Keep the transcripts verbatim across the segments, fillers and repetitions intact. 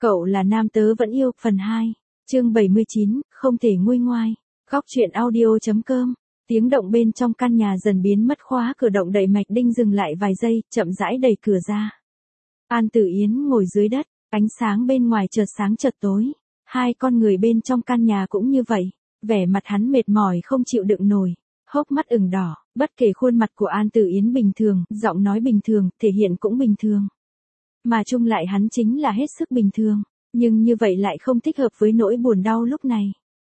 Cậu là nam tớ vẫn yêu, phần hai, chương bảy mươi chín, không thể nguôi ngoai. Góc truyện audio.com. Tiếng động bên trong căn nhà dần biến mất, khóa cửa động đậy Mạch Đinh dừng lại vài giây, chậm rãi đẩy cửa ra. An Tử Yến ngồi dưới đất, ánh sáng bên ngoài chợt sáng chợt tối. Hai con người bên trong căn nhà cũng như vậy, vẻ mặt hắn mệt mỏi không chịu đựng nổi, hốc mắt ửng đỏ, bất kể khuôn mặt của An Tử Yến bình thường, giọng nói bình thường, thể hiện cũng bình thường. Mà chung lại hắn chính là hết sức bình thường, nhưng như vậy lại không thích hợp với nỗi buồn đau lúc này.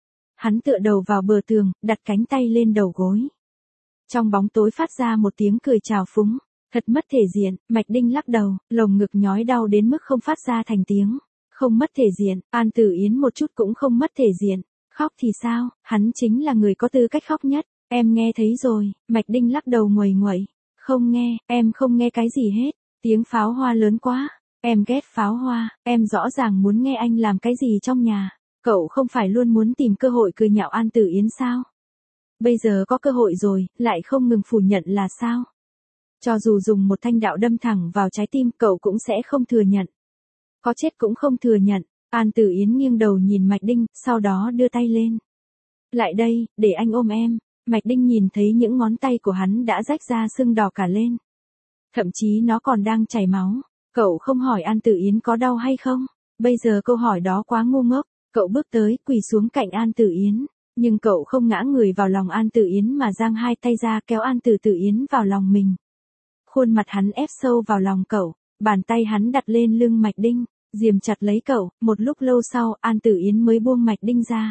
Hắn tựa đầu vào bờ tường, đặt cánh tay lên đầu gối. Trong bóng tối phát ra một tiếng cười trào phúng, thật mất thể diện. Mạch Đinh lắc đầu, lồng ngực nhói đau đến mức không phát ra thành tiếng. Không mất thể diện, An Tử Yến một chút cũng không mất thể diện. Khóc thì sao, hắn chính là người có tư cách khóc nhất. Em nghe thấy rồi. Mạch Đinh lắc đầu nguầy nguậy. Không nghe, em không nghe cái gì hết. Tiếng pháo hoa lớn quá. Em ghét pháo hoa, em rõ ràng muốn nghe anh làm cái gì trong nhà. Cậu không phải luôn muốn tìm cơ hội cười nhạo An Tử Yến sao? Bây giờ có cơ hội rồi, lại không ngừng phủ nhận là sao? Cho dù dùng một thanh đạo đâm thẳng vào trái tim, cậu cũng sẽ không thừa nhận. Có chết cũng không thừa nhận. An Tử Yến nghiêng đầu nhìn Mạch Đinh, sau đó đưa tay lên. Lại đây, để anh ôm em. Mạch Đinh nhìn thấy những ngón tay của hắn đã rách ra sưng đỏ cả lên. Thậm chí nó còn đang chảy máu. Cậu không hỏi An Tử Yến có đau hay không? Bây giờ câu hỏi đó quá ngu ngốc. Cậu bước tới, quỳ xuống cạnh An Tử Yến. Nhưng cậu không ngã người vào lòng An Tử Yến mà giang hai tay ra kéo An Tử Tử Yến vào lòng mình. Khuôn mặt hắn ép sâu vào lòng cậu, bàn tay hắn đặt lên lưng Mạch Đinh, giềm chặt lấy cậu. Một lúc lâu sau, An Tử Yến mới buông Mạch Đinh ra.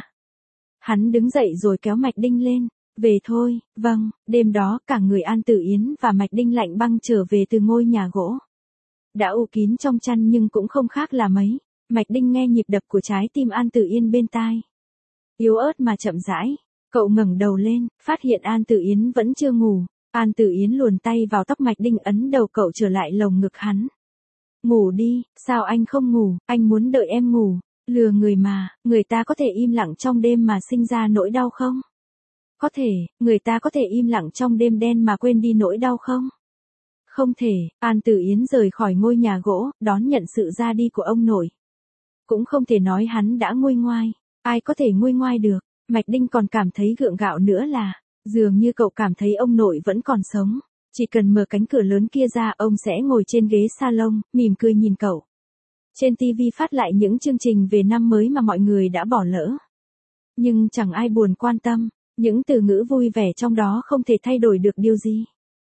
Hắn đứng dậy rồi kéo Mạch Đinh lên. Về thôi, vâng. Đêm đó, cả người An Tử Yến và Mạch Đinh lạnh băng trở về từ ngôi nhà gỗ. Đã u kín trong chăn nhưng cũng không khác là mấy. Mạch Đinh nghe nhịp đập của trái tim An Tử Yên bên tai. Yếu ớt mà chậm rãi. Cậu ngẩng đầu lên, phát hiện An Tử Yến vẫn chưa ngủ. An Tử Yến luồn tay vào tóc Mạch Đinh, ấn đầu cậu trở lại lồng ngực hắn. Ngủ đi, sao anh không ngủ, anh muốn đợi em ngủ. Lừa người mà, người ta có thể im lặng trong đêm mà sinh ra nỗi đau không? Có thể, người ta có thể im lặng trong đêm đen mà quên đi nỗi đau không? Không thể. An Tử Yến rời khỏi ngôi nhà gỗ, đón nhận sự ra đi của ông nội. Cũng không thể nói hắn đã nguôi ngoai. Ai có thể nguôi ngoai được. Mạch Đinh còn cảm thấy gượng gạo nữa là, dường như cậu cảm thấy ông nội vẫn còn sống. Chỉ cần mở cánh cửa lớn kia ra, ông sẽ ngồi trên ghế salon, mỉm cười nhìn cậu. Trên ti vi phát lại những chương trình về năm mới mà mọi người đã bỏ lỡ. Nhưng chẳng ai buồn quan tâm. Những từ ngữ vui vẻ trong đó không thể thay đổi được điều gì.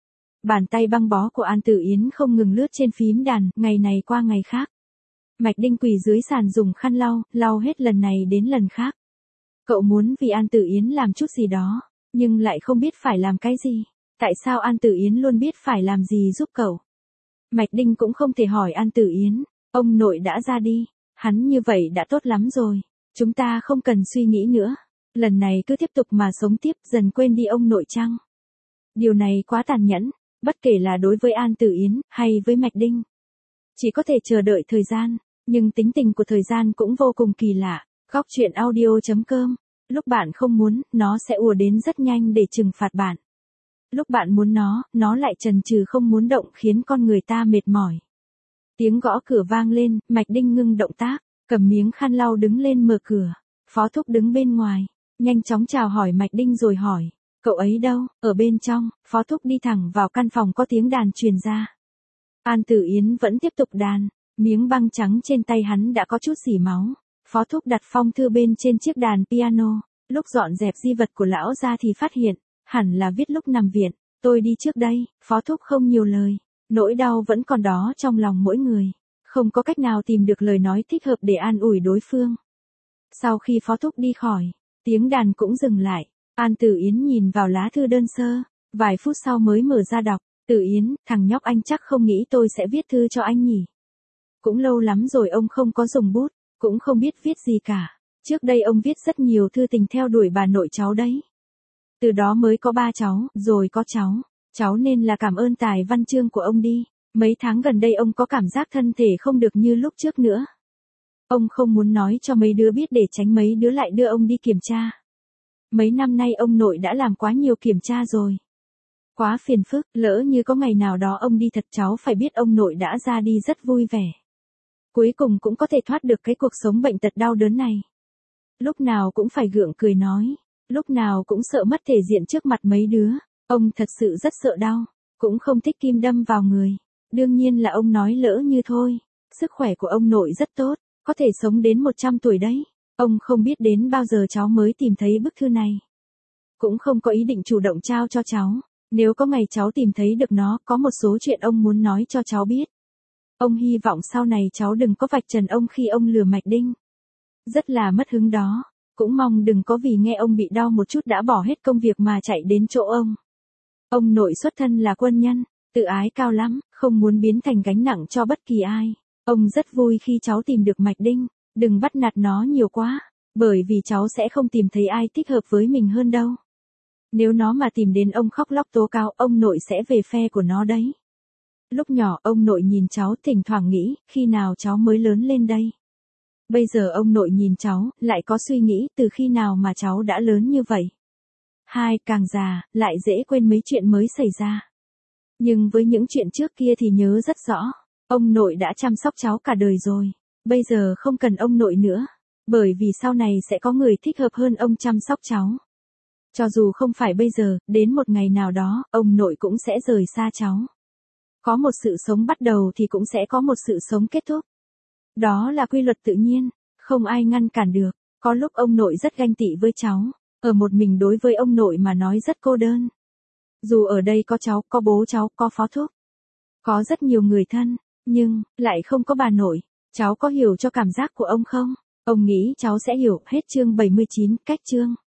Bàn tay băng bó của An Tử Yến không ngừng lướt trên phím đàn, ngày này qua ngày khác. Mạch Đinh quỳ dưới sàn dùng khăn lau, lau hết lần này đến lần khác. Cậu muốn vì An Tử Yến làm chút gì đó, nhưng lại không biết phải làm cái gì. Tại sao An Tử Yến luôn biết phải làm gì giúp cậu? Mạch Đinh cũng không thể hỏi An Tử Yến, ông nội đã ra đi, hắn như vậy đã tốt lắm rồi, chúng ta không cần suy nghĩ nữa. Lần này cứ tiếp tục mà sống tiếp, dần quên đi ông nội chăng? Điều này quá tàn nhẫn, bất kể là đối với An Tử Yến, hay với Mạch Đinh. Chỉ có thể chờ đợi thời gian, nhưng tính tình của thời gian cũng vô cùng kỳ lạ. Góc truyện audio.com. Lúc bạn không muốn, nó sẽ ùa đến rất nhanh để trừng phạt bạn. Lúc bạn muốn nó, nó lại chần chừ không muốn động, khiến con người ta mệt mỏi. Tiếng gõ cửa vang lên, Mạch Đinh ngưng động tác, cầm miếng khăn lau đứng lên mở cửa. Phó Thúc đứng bên ngoài, nhanh chóng chào hỏi Mạch Đinh rồi hỏi, cậu ấy đâu? Ở bên trong. Phó Thúc đi thẳng vào căn phòng có tiếng đàn truyền ra. An Tử Yến vẫn tiếp tục đàn, miếng băng trắng trên tay hắn đã có chút rỉ máu. Phó Thúc đặt phong thư bên trên chiếc đàn piano, lúc dọn dẹp di vật của lão ra thì phát hiện, hẳn là viết lúc nằm viện. Tôi đi trước đây. Phó Thúc không nhiều lời, nỗi đau vẫn còn đó trong lòng mỗi người, không có cách nào tìm được lời nói thích hợp để an ủi đối phương. Sau khi Phó Thúc đi khỏi, tiếng đàn cũng dừng lại. An Tử Yến nhìn vào lá thư đơn sơ, vài phút sau mới mở ra đọc. Tử Yến, thằng nhóc anh chắc không nghĩ tôi sẽ viết thư cho anh nhỉ? Cũng lâu lắm rồi ông không có dùng bút, cũng không biết viết gì cả. Trước đây ông viết rất nhiều thư tình theo đuổi bà nội cháu đấy. Từ đó mới có ba cháu, rồi có cháu. Cháu nên là cảm ơn tài văn chương của ông đi. Mấy tháng gần đây ông có cảm giác thân thể không được như lúc trước nữa. Ông không muốn nói cho mấy đứa biết để tránh mấy đứa lại đưa ông đi kiểm tra. Mấy năm nay ông nội đã làm quá nhiều kiểm tra rồi. Quá phiền phức, lỡ như có ngày nào đó ông đi thật cháu phải biết ông nội đã ra đi rất vui vẻ. cuối cùng cũng có thể thoát được cái cuộc sống bệnh tật đau đớn này. Lúc nào cũng phải gượng cười nói, lúc nào cũng sợ mất thể diện trước mặt mấy đứa, ông thật sự rất sợ đau, cũng không thích kim đâm vào người. Đương nhiên là ông nói lỡ như thôi, sức khỏe của ông nội rất tốt, có thể sống đến một trăm tuổi đấy. Ông không biết đến bao giờ cháu mới tìm thấy bức thư này. Cũng không có ý định chủ động trao cho cháu, nếu có ngày cháu tìm thấy được nó, có một số chuyện ông muốn nói cho cháu biết. Ông hy vọng sau này cháu đừng có vạch trần ông khi ông lừa Mạch Đinh. Rất là mất hứng đó, cũng mong đừng có vì nghe ông bị đau một chút đã bỏ hết công việc mà chạy đến chỗ ông. Ông nội xuất thân là quân nhân, tự ái cao lắm, không muốn biến thành gánh nặng cho bất kỳ ai. Ông rất vui khi cháu tìm được Mạch Đinh, đừng bắt nạt nó nhiều quá, bởi vì cháu sẽ không tìm thấy ai thích hợp với mình hơn đâu. Nếu nó mà tìm đến ông khóc lóc tố cáo, ông nội sẽ về phe của nó đấy. Lúc nhỏ ông nội nhìn cháu thỉnh thoảng nghĩ, khi nào cháu mới lớn lên đây. Bây giờ ông nội nhìn cháu, lại có suy nghĩ từ khi nào mà cháu đã lớn như vậy. Hai, càng già, lại dễ quên mấy chuyện mới xảy ra. Nhưng với những chuyện trước kia thì nhớ rất rõ. Ông nội đã chăm sóc cháu cả đời rồi. Bây giờ không cần ông nội nữa. Bởi vì sau này sẽ có người thích hợp hơn ông chăm sóc cháu. Cho dù không phải bây giờ, đến một ngày nào đó, ông nội cũng sẽ rời xa cháu. Có một sự sống bắt đầu thì cũng sẽ có một sự sống kết thúc. Đó là quy luật tự nhiên, không ai ngăn cản được. Có lúc ông nội rất ganh tị với cháu, ở một mình đối với ông nội mà nói rất cô đơn. Dù ở đây có cháu, có bố cháu, có phó thúc, có rất nhiều người thân, nhưng lại không có bà nội. Cháu có hiểu cho cảm giác của ông không? Ông nghĩ cháu sẽ hiểu. Hết chương bảy mươi chín, cách chương.